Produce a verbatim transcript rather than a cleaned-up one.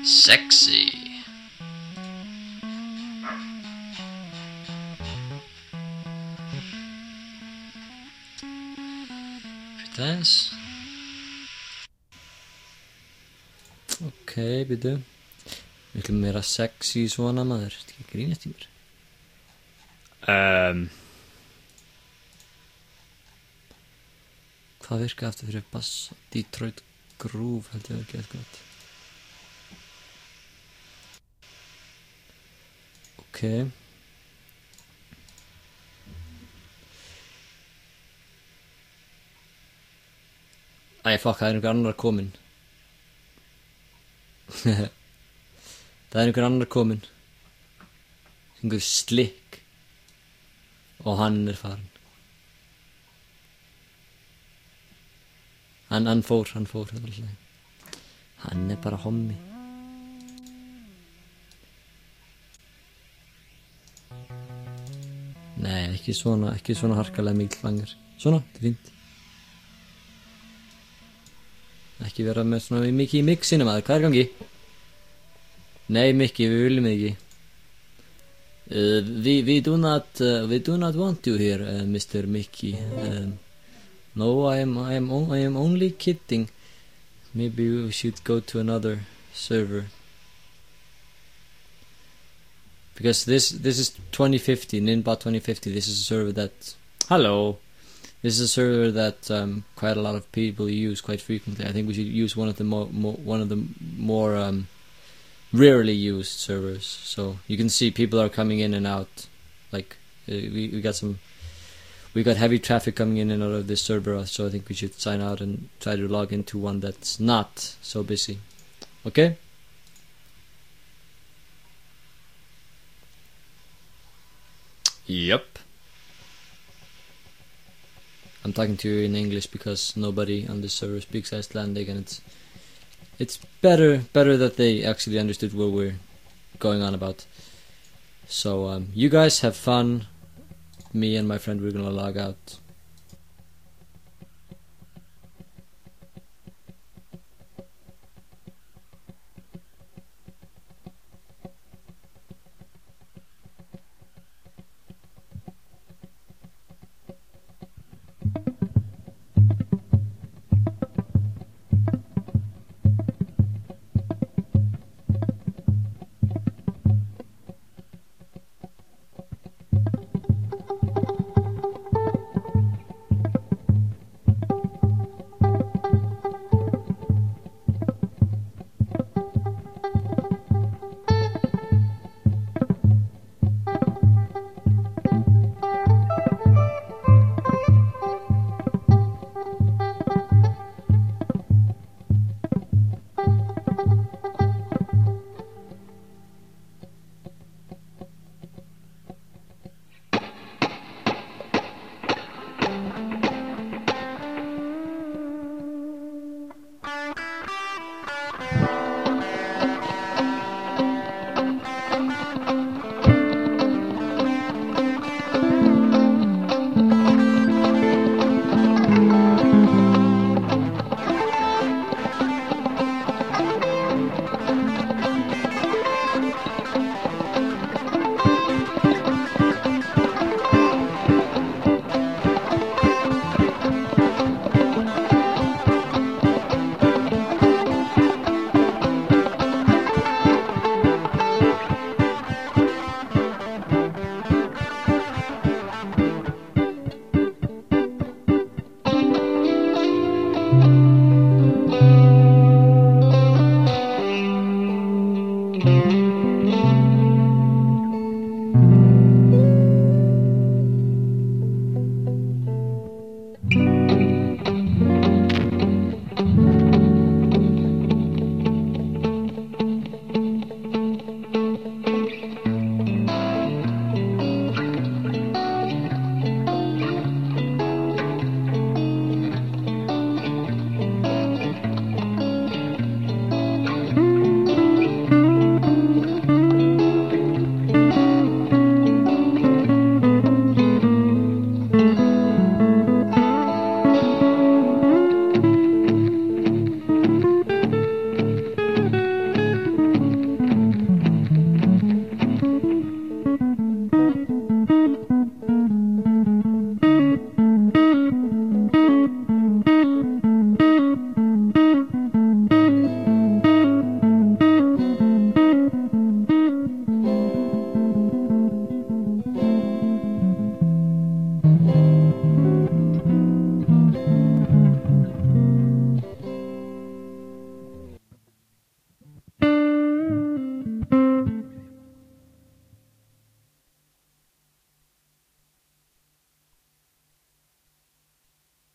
Sexy. Aðeins. Ok, byrju. Miklu meira sexy svona maður. Þetta ekki grínast í mér. Um. Hvað virka aftur fyrir bass? Detroit Groove held ég að vera gett gott. Ok. Æ, fuck, það er einhver annar komin. Það er einhver annar komin. Einhver slick. Og hann er farin. Hann, hann fór, hann fór. Hann er bara hommi. Nei, ekki svona, ekki svona harkalega mikil fangar. Svona, þetta er fínt. Ekki vera með svona mikið í mixinu maður, hvað er gangi? Nei, Mikki, við viljum þig ekki. Uh, we, we do not, uh, we do not want you here, uh, Mister Mickey. Um, no, I am, I am, I am only kidding. Maybe we should go to another server. Because this, this is twenty fifty, Ninbot twenty fifty. This is a server that, hello. This is a server that um, quite a lot of people use quite frequently. I think we should use one of the more, more one of the more um, rarely used servers. So you can see people are coming in and out. Like uh, we we got some, we got heavy traffic coming in and out of this server. So I think we should sign out and try to log into one that's not so busy. Okay. Yep. I'm talking to you in English because nobody on this server speaks Icelandic, and it's it's better better that they actually understood what we're going on about. So um, you guys have fun. Me and my friend, we're gonna log out.